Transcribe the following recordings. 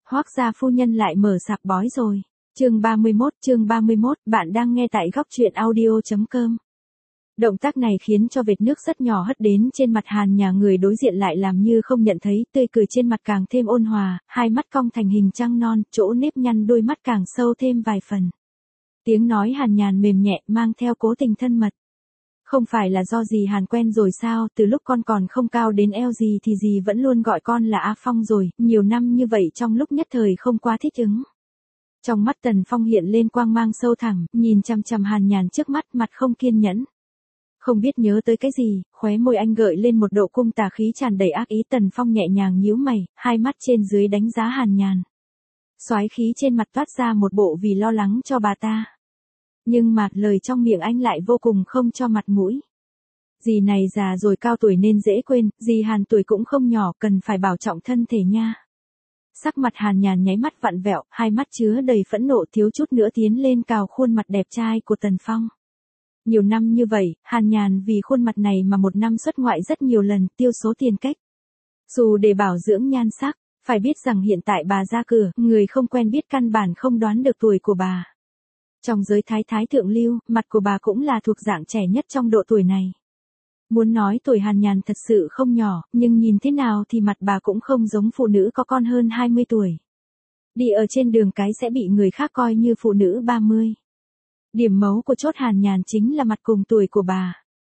Hoác gia phu nhân lại mở sạp bói rồi. Chương 31, bạn đang nghe tại góc truyện audio.com. Động tác này khiến cho vệt nước rất nhỏ hất đến trên mặt Hàn nhà người đối diện lại làm như không nhận thấy, tươi cười trên mặt càng thêm ôn hòa, hai mắt cong thành hình trăng non, chỗ nếp nhăn đôi mắt càng sâu thêm vài phần. Tiếng nói Hàn Nhàn mềm nhẹ mang theo cố tình thân mật. Không phải là do dì Hàn quen rồi sao, từ lúc con còn không cao đến eo gì thì dì vẫn luôn gọi con là A Phong rồi, nhiều năm như vậy trong lúc nhất thời không quá thích ứng. Trong mắt Tần Phong hiện lên quang mang sâu thẳm, nhìn chằm chằm Hàn Nhàn trước mắt, mặt không kiên nhẫn. Không biết nhớ tới cái gì, khóe môi anh gợi lên một độ cung tà khí tràn đầy ác ý. Tần Phong nhẹ nhàng nhíu mày, hai mắt trên dưới đánh giá Hàn Nhàn. Soái khí trên mặt toát ra một bộ vì lo lắng cho bà ta. Nhưng mà lời trong miệng anh lại vô cùng không cho mặt mũi. Dì này già rồi, cao tuổi nên dễ quên, dì Hàn tuổi cũng không nhỏ, cần phải bảo trọng thân thể nha. Sắc mặt Hàn Nhàn nháy mắt vặn vẹo, hai mắt chứa đầy phẫn nộ, thiếu chút nữa tiến lên cào khuôn mặt đẹp trai của Tần Phong. Nhiều năm như vậy, Hàn Nhàn vì khuôn mặt này mà một năm xuất ngoại rất nhiều lần, tiêu số tiền cách. Dù để bảo dưỡng nhan sắc, phải biết rằng hiện tại bà ra cửa, người không quen biết căn bản không đoán được tuổi của bà. Trong giới thái thượng lưu, mặt của bà cũng là thuộc dạng trẻ nhất trong độ tuổi này. Muốn nói tuổi Hàn Nhàn thật sự không nhỏ, nhưng nhìn thế nào thì mặt bà cũng không giống phụ nữ có con hơn 20 tuổi. Đi ở trên đường cái sẽ bị người khác coi như phụ nữ 30. Điểm mấu của chốt Hàn Nhàn chính là mặt cùng tuổi của bà.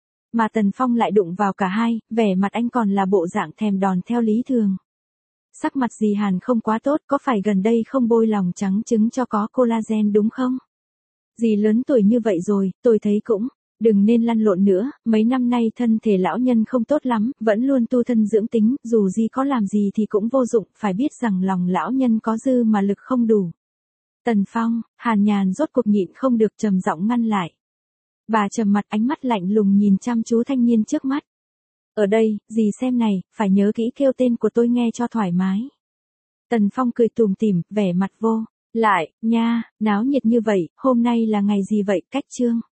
Mà Tần Phong lại đụng vào cả hai, vẻ mặt anh còn là bộ dạng thèm đòn theo lý thường. Sắc mặt dì Hàn không quá tốt, có phải gần đây không bôi lòng trắng trứng cho có collagen đúng không? Dì lớn tuổi như vậy rồi, tôi thấy cũng, đừng nên lăn lộn nữa, mấy năm nay thân thể lão nhân không tốt lắm, vẫn luôn tu thân dưỡng tính, dù dì có làm gì thì cũng vô dụng, phải biết rằng lòng lão nhân có dư mà lực không đủ. Tần Phong, Hàn Nhàn rốt cuộc nhịn không được trầm giọng ngăn lại. Bà trầm mặt, ánh mắt lạnh lùng nhìn chăm chú thanh niên trước mắt. Ở đây, dì xem này, phải nhớ kỹ kêu tên của tôi nghe cho thoải mái. Tần Phong cười tủm tỉm, vẻ mặt vô lại, nha, náo nhiệt như vậy, hôm nay là ngày gì vậy, cách chương.